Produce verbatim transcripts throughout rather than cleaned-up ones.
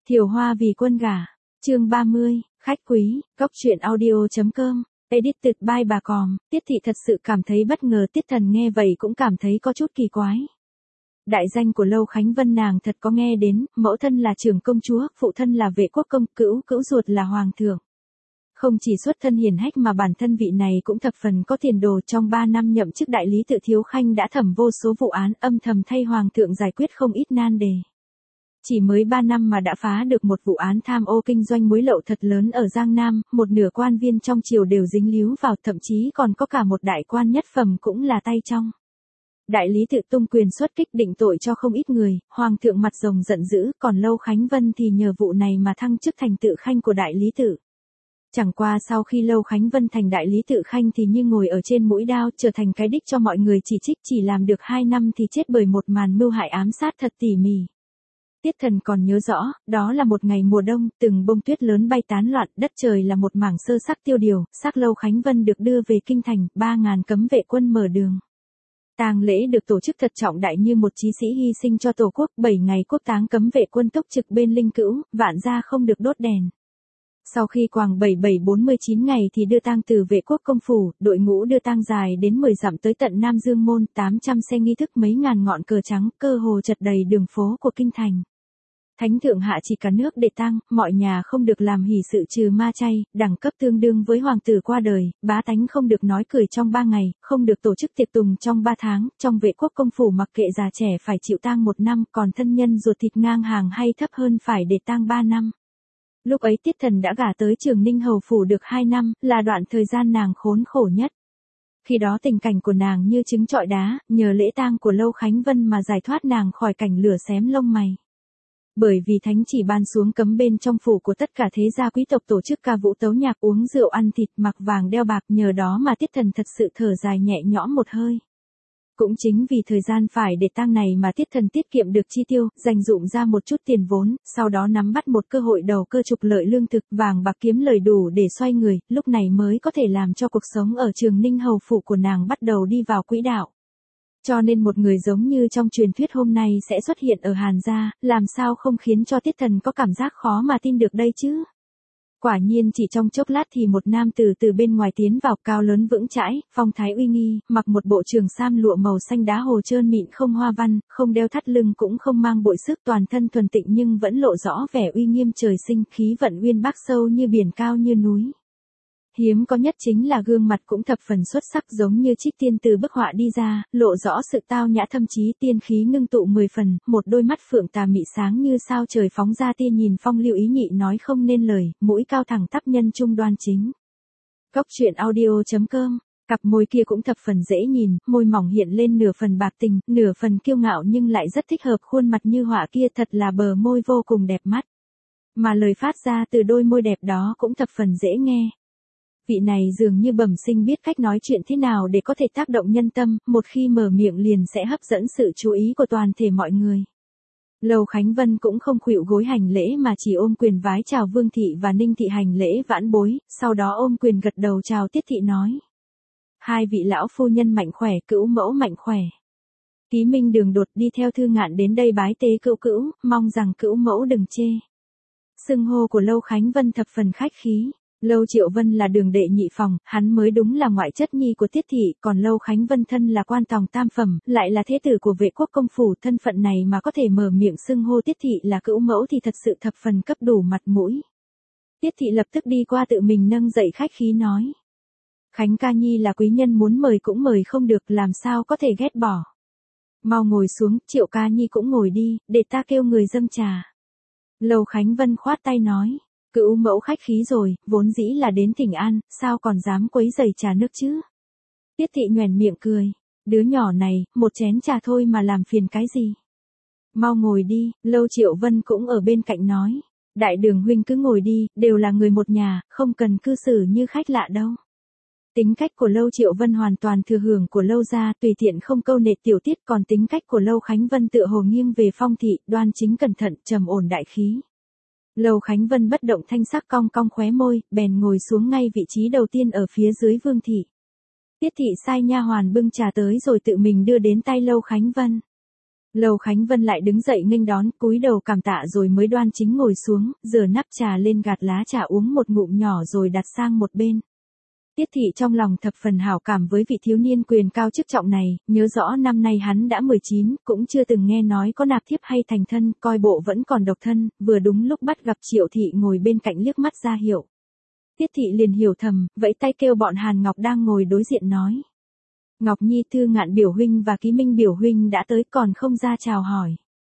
Thiều Hoa vì quân gả. Chương ba mươi, khách quý, góc truyện audio.com, edited by bà Còm. Tiết thị thật sự cảm thấy bất ngờ, Tiết Thần nghe vậy cũng cảm thấy có chút kỳ quái. Đại danh của Lâu Khánh Vân nàng thật có nghe đến, mẫu thân là trưởng công chúa, phụ thân là vệ quốc công, cữu cữu ruột là hoàng thượng. Không chỉ xuất thân hiền hách mà bản thân vị này cũng thập phần có tiền đồ, trong ba năm nhậm chức đại lý tự thiếu khanh đã thẩm vô số vụ án, âm thầm thay hoàng thượng giải quyết không ít nan đề. Chỉ mới ba năm mà đã phá được một vụ án tham ô kinh doanh muối lậu thật lớn ở Giang Nam, một nửa quan viên trong triều đều dính líu vào, thậm chí còn có cả một đại quan nhất phẩm cũng là tay trong. Đại lý tự tung quyền xuất kích định tội cho không ít người, hoàng thượng mặt rồng giận dữ, còn Lâu Khánh Vân thì nhờ vụ này mà thăng chức thành tự khanh của đại lý tự. Chẳng qua sau khi Lâu Khánh Vân thành đại lý tự khanh thì như ngồi ở trên mũi đao, trở thành cái đích cho mọi người chỉ trích, chỉ làm được hai năm thì chết bởi một màn mưu hại ám sát thật tỉ mỉ. Tiết Thần còn nhớ rõ, đó là một ngày mùa đông, từng bông tuyết lớn bay tán loạn, đất trời là một mảng sơ sắc tiêu điều, xác Lâu Khánh Vân được đưa về kinh thành, ba ngàn cấm vệ quân mở đường. Tang lễ được tổ chức thật trọng đại như một chí sĩ hy sinh cho tổ quốc, bảy ngày quốc táng, cấm vệ quân túc trực bên linh cữu, vạn gia không được đốt đèn. Sau khi quàng bảy bảy bốn mươi chín ngày thì đưa tang từ vệ quốc công phủ, đội ngũ đưa tang dài đến mười dặm tới tận Nam Dương Môn, tám trăm xe nghi thức, mấy ngàn ngọn cờ trắng, cơ hồ chật đầy đường phố của kinh thành. Thánh thượng hạ chỉ cả nước để tang, mọi nhà không được làm hỷ sự trừ ma chay, đẳng cấp tương đương với hoàng tử qua đời, bá tánh không được nói cười trong ba ngày, không được tổ chức tiệc tùng trong ba tháng, trong vệ quốc công phủ mặc kệ già trẻ phải chịu tang một năm, còn thân nhân ruột thịt ngang hàng hay thấp hơn phải để tang ba năm. Lúc ấy Tiết Thần đã gả tới Trường Ninh hầu phủ được hai năm, là đoạn thời gian nàng khốn khổ nhất. Khi đó tình cảnh của nàng như trứng trọi đá, nhờ lễ tang của Lâu Khánh Vân mà giải thoát nàng khỏi cảnh lửa xém lông mày. Bởi vì thánh chỉ ban xuống cấm bên trong phủ của tất cả thế gia quý tộc tổ chức ca vũ tấu nhạc, uống rượu ăn thịt, mặc vàng đeo bạc, nhờ đó mà Tiết Thần thật sự thở dài nhẹ nhõm một hơi. Cũng chính vì thời gian phải để tang này mà Tiết Thần tiết kiệm được chi tiêu, dành dụm ra một chút tiền vốn, sau đó nắm bắt một cơ hội đầu cơ trục lợi lương thực, vàng bạc kiếm lời đủ để xoay người, lúc này mới có thể làm cho cuộc sống ở Trường Ninh hầu phủ của nàng bắt đầu đi vào quỹ đạo. Cho nên một người giống như trong truyền thuyết hôm nay sẽ xuất hiện ở Hàn gia, làm sao không khiến cho Tiết Thần có cảm giác khó mà tin được đây chứ? Quả nhiên chỉ trong chốc lát thì một nam tử từ bên ngoài tiến vào, cao lớn vững chãi, phong thái uy nghi, mặc một bộ trường sam lụa màu xanh đá hồ trơn mịn không hoa văn, không đeo thắt lưng cũng không mang bội sức, toàn thân thuần tịnh nhưng vẫn lộ rõ vẻ uy nghiêm trời sinh, khí vận uyên bác sâu như biển, cao như núi. Hiếm có nhất chính là gương mặt cũng thập phần xuất sắc, giống như trích tiên từ bức họa đi ra, lộ rõ sự tao nhã, thậm chí tiên khí ngưng tụ mười phần, một đôi mắt phượng tà mị sáng như sao trời phóng ra tia nhìn phong lưu ý nhị nói không nên lời, mũi cao thẳng tắp, nhân trung đoan chính. Góc truyện audio.com, cặp môi kia cũng thập phần dễ nhìn, môi mỏng hiện lên nửa phần bạc tình, nửa phần kiêu ngạo nhưng lại rất thích hợp khuôn mặt như họa kia, thật là bờ môi vô cùng đẹp mắt. Mà lời phát ra từ đôi môi đẹp đó cũng thập phần dễ nghe. Vị này dường như bẩm sinh biết cách nói chuyện thế nào để có thể tác động nhân tâm, một khi mở miệng liền sẽ hấp dẫn sự chú ý của toàn thể mọi người. Lâu Khánh Vân cũng không khuỵu gối hành lễ mà chỉ ôm quyền vái chào Vương thị và Ninh thị hành lễ vãn bối, sau đó ôm quyền gật đầu chào Tiết thị nói. Hai vị lão phu nhân mạnh khỏe, cữu mẫu mạnh khỏe. Ký Minh Đường đột đi theo Thư Ngạn đến đây bái tế cữu cữu, mong rằng cữu mẫu đừng chê. Xưng hô của Lâu Khánh Vân thập phần khách khí. Lâu Triệu Vân là đường đệ nhị phòng, hắn mới đúng là ngoại chất nhi của Tiết thị, còn Lâu Khánh Vân thân là quan tòng tam phẩm, lại là thế tử của vệ quốc công phủ, thân phận này mà có thể mở miệng xưng hô Tiết thị là cữu mẫu thì thật sự thập phần cấp đủ mặt mũi. Tiết thị lập tức đi qua tự mình nâng dậy khách khí nói. Khánh ca nhi là quý nhân, muốn mời cũng mời không được, làm sao có thể ghét bỏ. Mau ngồi xuống, Triệu ca nhi cũng ngồi đi, để ta kêu người dâng trà. Lâu Khánh Vân khoát tay nói. Cữu mẫu khách khí rồi, vốn dĩ là đến thỉnh an, sao còn dám quấy rầy trà nước chứ? Tiết thị nhoẻn miệng cười, đứa nhỏ này, một chén trà thôi mà làm phiền cái gì? Mau ngồi đi, Lâu Triệu Vân cũng ở bên cạnh nói, đại đường huynh cứ ngồi đi, đều là người một nhà, không cần cư xử như khách lạ đâu. Tính cách của Lâu Triệu Vân hoàn toàn thừa hưởng của Lâu gia, tùy tiện không câu nệ tiểu tiết, còn tính cách của Lâu Khánh Vân tựa hồ nghiêng về phong thị, đoan chính cẩn thận, trầm ổn đại khí. Lâu Khánh Vân bất động thanh sắc cong cong khóe môi, bèn ngồi xuống ngay vị trí đầu tiên ở phía dưới Vương thị. Tiết thị sai nha hoàn bưng trà tới rồi tự mình đưa đến tay Lâu Khánh Vân. Lâu Khánh Vân lại đứng dậy nghênh đón, cúi đầu cảm tạ rồi mới đoan chính ngồi xuống, rửa nắp trà lên gạt lá trà uống một ngụm nhỏ rồi đặt sang một bên. Tiết thị trong lòng thập phần hảo cảm với vị thiếu niên quyền cao chức trọng này, nhớ rõ năm nay hắn đã mười chín, cũng chưa từng nghe nói có nạp thiếp hay thành thân, coi bộ vẫn còn độc thân, vừa đúng lúc bắt gặp Triệu thị ngồi bên cạnh liếc mắt ra hiệu. Tiết thị liền hiểu thầm, vẫy tay kêu bọn Hàn Ngọc đang ngồi đối diện nói. Ngọc Nhi, Thư Ngạn biểu huynh và Ký Minh biểu huynh đã tới, còn không ra chào hỏi.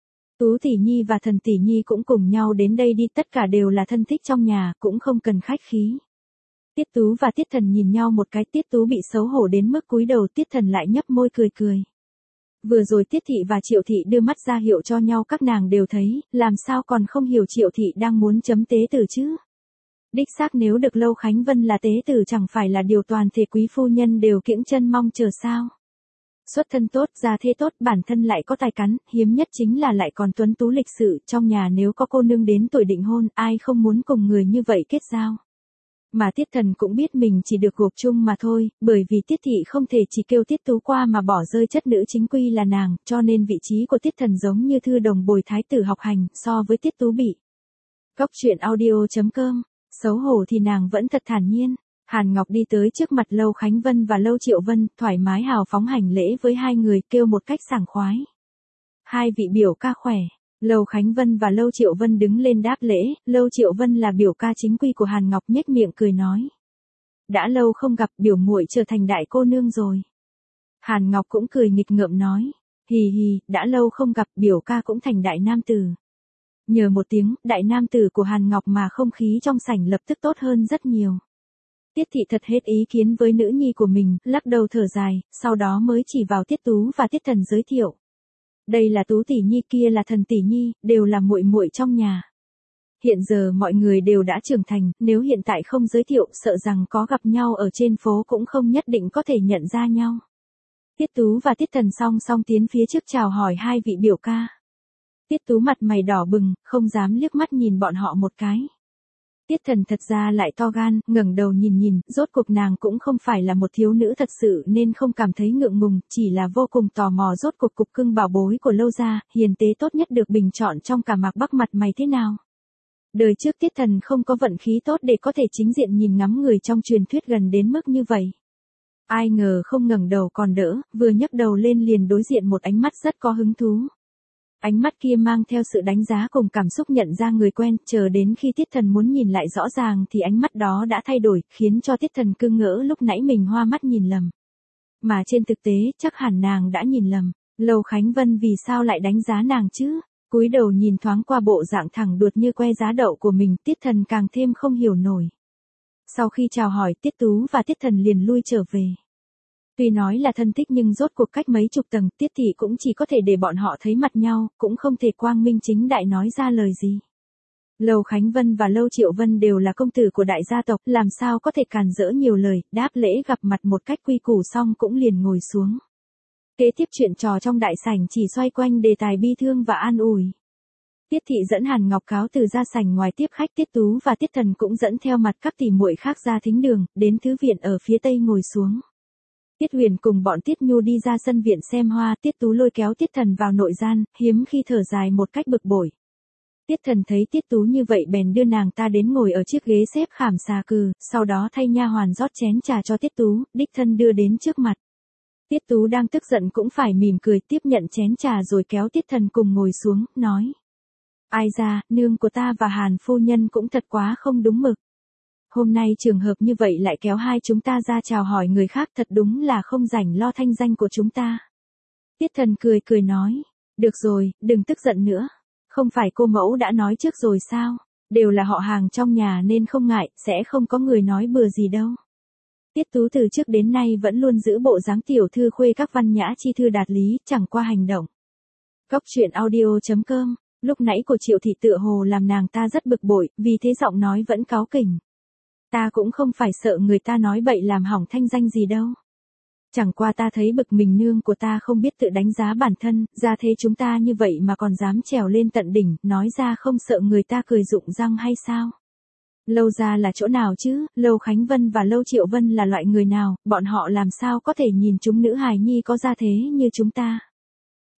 Tú tỷ nhi và Thần tỷ nhi cũng cùng nhau đến đây đi, tất cả đều là thân thích trong nhà, cũng không cần khách khí. Tiết Tú và Tiết Thần nhìn nhau một cái, Tiết Tú bị xấu hổ đến mức cúi đầu, Tiết Thần lại nhấp môi cười cười. Vừa rồi Tiết thị và Triệu thị đưa mắt ra hiệu cho nhau, các nàng đều thấy, làm sao còn không hiểu Triệu thị đang muốn chấm tế tử chứ. Đích xác nếu được Lâu Khánh Vân là tế tử chẳng phải là điều toàn thể quý phu nhân đều kiễng chân mong chờ sao. Xuất thân tốt, gia thế tốt, bản thân lại có tài cán, hiếm nhất chính là lại còn tuấn tú lịch sự, trong nhà nếu có cô nương đến tuổi định hôn, ai không muốn cùng người như vậy kết giao. Mà Tiết Thần cũng biết mình chỉ được gộp chung mà thôi, bởi vì Tiết thị không thể chỉ kêu Tiết Tú qua mà bỏ rơi chất nữ chính quy là nàng, cho nên vị trí của Tiết Thần giống như thư đồng bồi thái tử học hành, so với Tiết Tú bị. Cốc truyện audio chấm com, xấu hổ thì nàng vẫn thật thản nhiên. Hàn Ngọc đi tới trước mặt Lâu Khánh Vân và Lâu Triệu Vân, thoải mái hào phóng hành lễ với hai người, kêu một cách sảng khoái. Hai vị biểu ca khỏe. Lâu Khánh Vân và Lâu Triệu Vân đứng lên đáp lễ, Lâu Triệu Vân là biểu ca chính quy của Hàn Ngọc, nhếch miệng cười nói. Đã lâu không gặp, biểu muội trở thành đại cô nương rồi. Hàn Ngọc cũng cười nghịch ngợm nói. Hì hì, đã lâu không gặp, biểu ca cũng thành đại nam tử. Nhờ một tiếng, đại nam tử của Hàn Ngọc mà không khí trong sảnh lập tức tốt hơn rất nhiều. Tiết thị thật hết ý kiến với nữ nhi của mình, lắc đầu thở dài, sau đó mới chỉ vào Tiết Tú và Tiết Thần giới thiệu. Đây là Tú tỷ nhi, kia là Thần tỷ nhi, đều là muội muội trong nhà. Hiện giờ mọi người đều đã trưởng thành, nếu hiện tại không giới thiệu, sợ rằng có gặp nhau ở trên phố cũng không nhất định có thể nhận ra nhau. Tiết Tú và Tiết Thần song song tiến phía trước chào hỏi hai vị biểu ca. Tiết Tú mặt mày đỏ bừng, không dám liếc mắt nhìn bọn họ một cái. Tiết Thần thật ra lại to gan, ngẩng đầu nhìn nhìn, rốt cuộc nàng cũng không phải là một thiếu nữ thật sự nên không cảm thấy ngượng ngùng, chỉ là vô cùng tò mò rốt cuộc cục cưng bảo bối của Lâu gia, hiền tế tốt nhất được bình chọn trong cả Mạc Bắc mặt mày thế nào. Đời trước Tiết Thần không có vận khí tốt để có thể chính diện nhìn ngắm người trong truyền thuyết gần đến mức như vậy. Ai ngờ không ngẩng đầu còn đỡ, vừa nhấc đầu lên liền đối diện một ánh mắt rất có hứng thú. Ánh mắt kia mang theo sự đánh giá cùng cảm xúc nhận ra người quen, chờ đến khi Tiết Thần muốn nhìn lại rõ ràng thì ánh mắt đó đã thay đổi, khiến cho Tiết Thần cưng ngỡ lúc nãy mình hoa mắt nhìn lầm. Mà trên thực tế, chắc hẳn nàng đã nhìn lầm, Lâu Khánh Vân vì sao lại đánh giá nàng chứ? Cúi đầu nhìn thoáng qua bộ dạng thẳng đuột như que giá đậu của mình, Tiết Thần càng thêm không hiểu nổi. Sau khi chào hỏi, Tiết Tú và Tiết Thần liền lui trở về. Tuy nói là thân thích nhưng rốt cuộc cách mấy chục tầng, Tiết thị cũng chỉ có thể để bọn họ thấy mặt nhau, cũng không thể quang minh chính đại nói ra lời gì. Lâu Khánh Vân và Lâu Triệu Vân đều là công tử của đại gia tộc, làm sao có thể càn rỡ nhiều lời, đáp lễ gặp mặt một cách quy củ xong cũng liền ngồi xuống. Kế tiếp chuyện trò trong đại sảnh chỉ xoay quanh đề tài bi thương và an ủi. Tiết thị dẫn Hàn Ngọc cáo từ ra sảnh ngoài tiếp khách, Tiết Tú và Tiết Thần cũng dẫn theo mặt các tỷ muội khác ra thính đường, đến thư viện ở phía tây ngồi xuống. Tiết Huyền cùng bọn Tiết Nhu đi ra sân viện xem hoa, Tiết Tú lôi kéo Tiết Thần vào nội gian, hiếm khi thở dài một cách bực bội. Tiết Thần thấy Tiết Tú như vậy bèn đưa nàng ta đến ngồi ở chiếc ghế xếp khảm xà cừ, sau đó thay nha hoàn rót chén trà cho Tiết Tú, đích thân đưa đến trước mặt. Tiết Tú đang tức giận cũng phải mỉm cười tiếp nhận chén trà rồi kéo Tiết Thần cùng ngồi xuống, nói. Ai ra, nương của ta và Hàn phu nhân cũng thật quá không đúng mực. Hôm nay trường hợp như vậy lại kéo hai chúng ta ra chào hỏi người khác, thật đúng là không rảnh lo thanh danh của chúng ta. Tiết Thần cười cười nói, được rồi, đừng tức giận nữa. Không phải cô mẫu đã nói trước rồi sao, đều là họ hàng trong nhà nên không ngại, sẽ không có người nói bừa gì đâu. Tiết Tú từ trước đến nay vẫn luôn giữ bộ dáng tiểu thư khuê các văn nhã chi thư đạt lý, chẳng qua hành động. Cốc truyện audio chấm com, lúc nãy của Triệu thị tựa hồ làm nàng ta rất bực bội, vì thế giọng nói vẫn cáu kỉnh. Ta cũng không phải sợ người ta nói bậy làm hỏng thanh danh gì đâu. Chẳng qua ta thấy bực mình nương của ta không biết tự đánh giá bản thân, ra thế chúng ta như vậy mà còn dám trèo lên tận đỉnh, nói ra không sợ người ta cười rụng răng hay sao? Lâu gia là chỗ nào chứ, Lâu Khánh Vân và Lâu Triệu Vân là loại người nào, bọn họ làm sao có thể nhìn chúng nữ hài nhi có gia thế như chúng ta?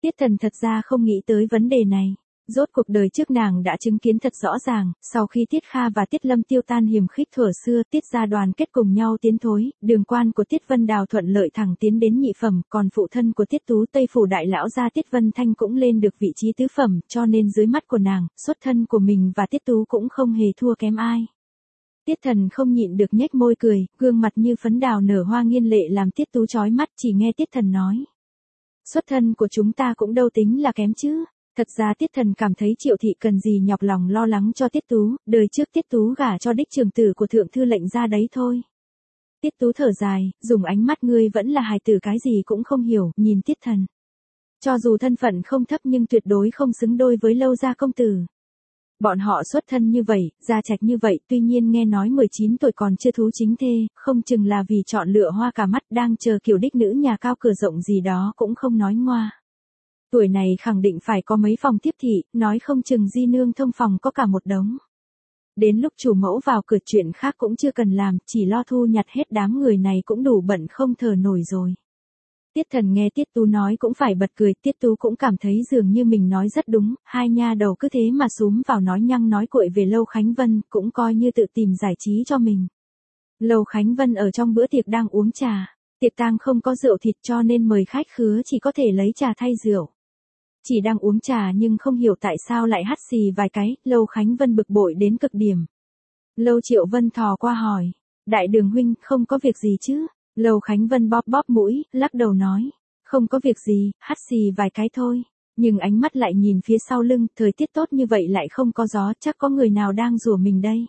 Tiết Thần thật ra không nghĩ tới vấn đề này. Rốt cuộc đời trước nàng đã chứng kiến thật rõ ràng, sau khi Tiết Kha và Tiết Lâm tiêu tan hiềm khích thuở xưa, Tiết gia đoàn kết cùng nhau tiến thối, đường quan của Tiết Vân Đào thuận lợi thẳng tiến đến nhị phẩm, còn phụ thân của Tiết Tú Tây phủ đại lão gia Tiết Vân Thanh cũng lên được vị trí tứ phẩm, cho nên dưới mắt của nàng, xuất thân của mình và Tiết Tú cũng không hề thua kém ai. Tiết Thần không nhịn được nhếch môi cười, gương mặt như phấn đào nở hoa nghiên lệ làm Tiết Tú chói mắt, chỉ nghe Tiết Thần nói. Xuất thân của chúng ta cũng đâu tính là kém chứ. Thật ra Tiết Thần cảm thấy Triệu thị cần gì nhọc lòng lo lắng cho Tiết Tú, đời trước Tiết Tú gả cho đích trưởng tử của thượng thư lệnh ra đấy thôi. Tiết Tú thở dài, dùng ánh mắt ngươi vẫn là hài tử cái gì cũng không hiểu, nhìn Tiết Thần. Cho dù thân phận không thấp nhưng tuyệt đối không xứng đôi với Lâu gia công tử. Bọn họ xuất thân như vậy, gia trạch như vậy, tuy nhiên nghe nói mười chín tuổi còn chưa thú chính thê, không chừng là vì chọn lựa hoa cả mắt đang chờ kiểu đích nữ nhà cao cửa rộng gì đó cũng không nói ngoa. Tuổi này khẳng định phải có mấy phòng tiếp thị, nói không chừng di nương thông phòng có cả một đống. Đến lúc chủ mẫu vào cửa chuyện khác cũng chưa cần làm, chỉ lo thu nhặt hết đám người này cũng đủ bận không thở nổi rồi. Tiết Thần nghe Tiết Tú nói cũng phải bật cười, Tiết Tú cũng cảm thấy dường như mình nói rất đúng, hai nha đầu cứ thế mà xúm vào nói nhăng nói cuội về Lâu Khánh Vân, cũng coi như tự tìm giải trí cho mình. Lâu Khánh Vân ở trong bữa tiệc đang uống trà, tiệc tang không có rượu thịt cho nên mời khách khứa chỉ có thể lấy trà thay rượu. Chỉ đang uống trà nhưng không hiểu tại sao lại hắt xì vài cái, Lâu Khánh Vân bực bội đến cực điểm. Lâu Triệu Vân thò qua hỏi, Đại Đường huynh không có việc gì chứ? Lâu Khánh Vân bóp bóp mũi, lắc đầu nói, không có việc gì, hắt xì vài cái thôi. Nhưng ánh mắt lại nhìn phía sau lưng, thời tiết tốt như vậy lại không có gió, chắc có người nào đang rủa mình đây.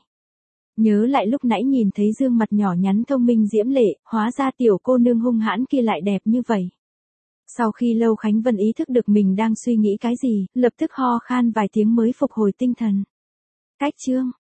Nhớ lại lúc nãy nhìn thấy gương mặt nhỏ nhắn thông minh diễm lệ, hóa ra tiểu cô nương hung hãn kia lại đẹp như vậy. Sau khi Lâu Khánh Vân ý thức được mình đang suy nghĩ cái gì, lập tức ho khan vài tiếng mới phục hồi tinh thần. Cách chương